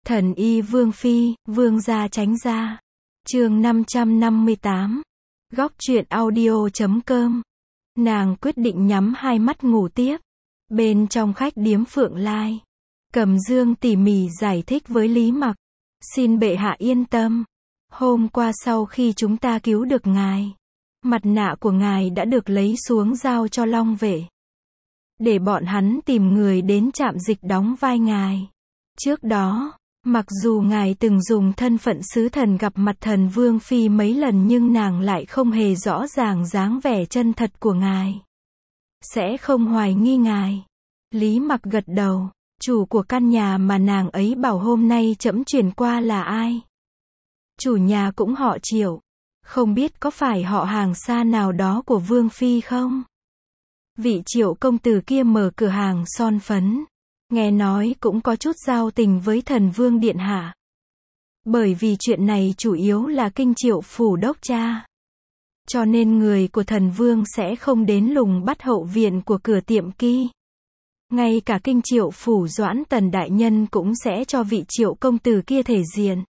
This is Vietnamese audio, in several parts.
Thần y Vương Phi, Vương gia tránh ra. Chương 558. Góc truyện audio.com. Nàng quyết định nhắm hai mắt ngủ tiếp. Bên trong khách điếm Phượng Lai, Cẩm Dương tỉ mỉ giải thích với Lý Mặc. Xin bệ hạ yên tâm. Hôm qua sau khi chúng ta cứu được ngài, mặt nạ của ngài đã được lấy xuống giao cho Long Vệ, để bọn hắn tìm người đến trạm dịch đóng vai ngài. Trước đó, mặc dù ngài từng dùng thân phận sứ thần gặp mặt thần Vương Phi mấy lần nhưng nàng lại không hề rõ ràng dáng vẻ chân thật của ngài. Sẽ không hoài nghi ngài. Lý Mặc gật đầu. Chủ của căn nhà mà nàng ấy bảo hôm nay trẫm chuyển qua là ai? Chủ nhà cũng họ Triệu. Không biết có phải họ hàng xa nào đó của Vương Phi không? Vị Triệu công tử kia mở cửa hàng son phấn. Nghe nói cũng có chút giao tình với thần Vương Điện Hạ. Bởi vì chuyện này chủ yếu là kinh Triệu phủ đốc cha, cho nên người của thần Vương sẽ không đến lùng bắt hậu viện của cửa tiệm kia. Ngay cả kinh Triệu phủ Doãn Tần đại nhân cũng sẽ cho vị Triệu công tử kia thể diện.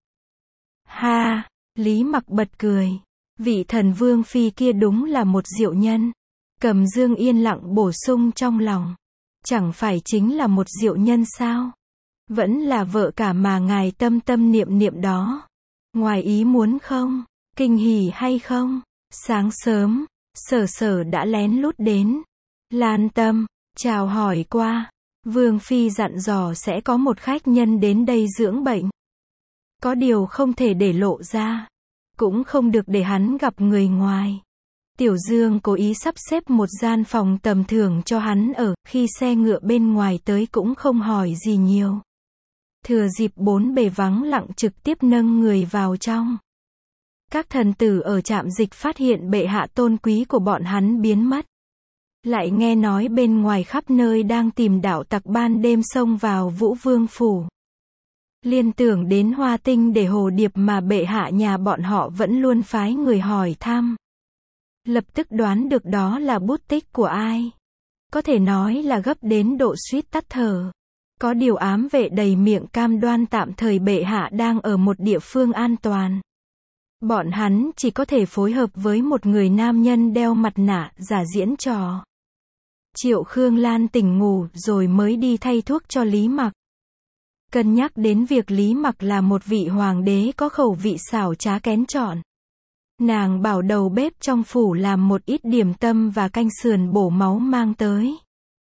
Ha, Lý Mặc bật cười. Vị thần Vương Phi kia đúng là một diệu nhân. Cẩm Dương yên lặng bổ sung trong lòng. Chẳng phải chính là một diệu nhân sao? Vẫn là vợ cả mà ngài tâm tâm niệm niệm đó. Ngoài ý muốn không? Kinh hỉ hay không? Sáng sớm, Sở đã lén lút đến Lan Tâm, chào hỏi qua. Vương Phi dặn dò sẽ có một khách nhân đến đây dưỡng bệnh. Có điều không thể để lộ ra. Cũng không được để hắn gặp người ngoài. Tiểu Dương cố ý sắp xếp một gian phòng tầm thường cho hắn ở, khi xe ngựa bên ngoài tới cũng không hỏi gì nhiều. Thừa dịp bốn bề vắng lặng trực tiếp nâng người vào trong. Các thần tử ở trạm dịch phát hiện bệ hạ tôn quý của bọn hắn biến mất. Lại nghe nói bên ngoài khắp nơi đang tìm đạo tặc ban đêm xông vào Vũ Vương phủ. Liên tưởng đến Hoa Tinh để hồ điệp mà bệ hạ nhà bọn họ vẫn luôn phái người hỏi thăm. Lập tức đoán được đó là bút tích của ai. Có thể nói là gấp đến độ suýt tắt thở. Có điều ám vệ đầy miệng cam đoan tạm thời bệ hạ đang ở một địa phương an toàn. Bọn hắn chỉ có thể phối hợp với một người nam nhân đeo mặt nạ, giả diễn trò. Triệu Khương Lan tỉnh ngủ rồi mới đi thay thuốc cho Lý Mặc. Cân nhắc đến việc Lý Mặc là một vị hoàng đế có khẩu vị xảo trá kén chọn, nàng bảo đầu bếp trong phủ làm một ít điểm tâm và canh sườn bổ máu mang tới.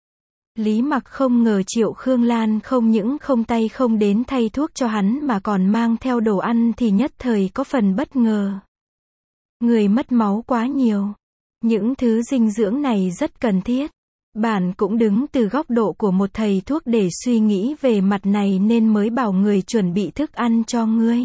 Lý Mặc không ngờ Triệu Khương Lan không những không tay không đến thay thuốc cho hắn mà còn mang theo đồ ăn thì nhất thời có phần bất ngờ. Người mất máu quá nhiều. Những thứ dinh dưỡng này rất cần thiết. Bản cũng đứng từ góc độ của một thầy thuốc để suy nghĩ về mặt này nên mới bảo người chuẩn bị thức ăn cho ngươi.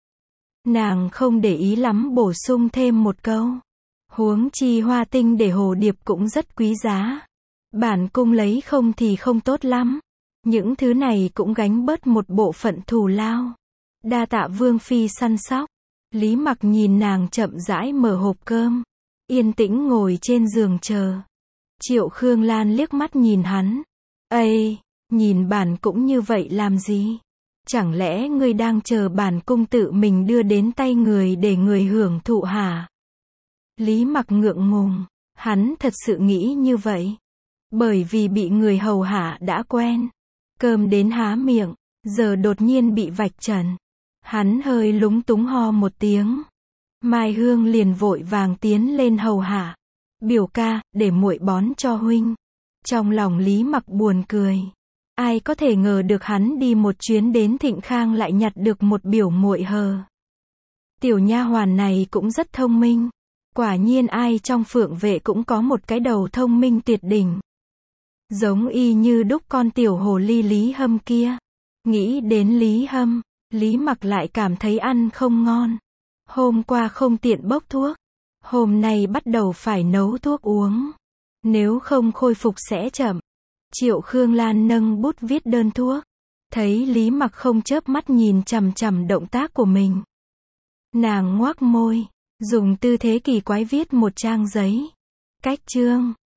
Nàng không để ý lắm bổ sung thêm một câu. Huống chi Hoa Tinh để hồ điệp cũng rất quý giá. Bản cung lấy không thì không tốt lắm. Những thứ này cũng gánh bớt một bộ phận thù lao. Đa tạ Vương Phi săn sóc. Lý Mặc nhìn nàng chậm rãi mở hộp cơm. Yên tĩnh ngồi trên giường chờ. Triệu Khương Lan liếc mắt nhìn hắn. Ây, nhìn bản cũng như vậy làm gì? Chẳng lẽ ngươi đang chờ bản cung tự mình đưa đến tay người để người hưởng thụ hả? Lý Mặc ngượng ngùng. Hắn thật sự nghĩ như vậy. Bởi vì bị người hầu hạ đã quen. Cơm đến há miệng, giờ đột nhiên bị vạch trần. Hắn hơi lúng túng ho một tiếng. Mai Hương liền vội vàng tiến lên hầu hạ. Biểu ca, để muội bón cho huynh. Trong lòng Lý Mặc buồn cười. Ai có thể ngờ được hắn đi một chuyến đến Thịnh Khang lại nhặt được một biểu muội hờ. Tiểu nha hoàn này cũng rất thông minh. Quả nhiên ai trong Phượng vệ cũng có một cái đầu thông minh tuyệt đỉnh. Giống y như đúc con tiểu hồ ly Lý Hâm kia. Nghĩ đến Lý Hâm, Lý Mặc lại cảm thấy ăn không ngon. Hôm qua không tiện bốc thuốc. Hôm nay bắt đầu phải nấu thuốc uống. Nếu không khôi phục sẽ chậm. Triệu Khương Lan nâng bút viết đơn thuốc. Thấy Lý Mặc không chớp mắt nhìn chằm chằm động tác của mình. Nàng ngoác môi, dùng tư thế kỳ quái viết một trang giấy. Cách chương.